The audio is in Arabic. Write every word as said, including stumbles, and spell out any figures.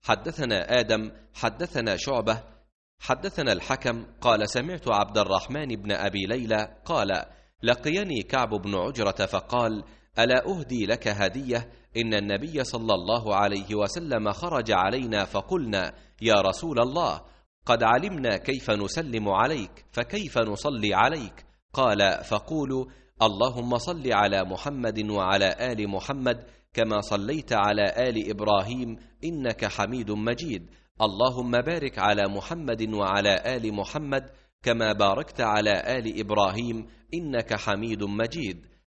حدثنا آدم حدثنا شعبة حدثنا الحكم قال سمعت عبد الرحمن بن أبي ليلى قال لقيني كعب بن عجرة فقال ألا أهدي لك هدية؟ إن النبي صلى الله عليه وسلم خرج علينا فقلنا يا رسول الله قد علمنا كيف نسلم عليك فكيف نصلي عليك؟ قال فقولوا اللهم صل على محمد وعلى آل محمد كما صليت على آل إبراهيم إنك حميد مجيد، اللهم بارك على محمد وعلى آل محمد كما باركت على آل إبراهيم إنك حميد مجيد.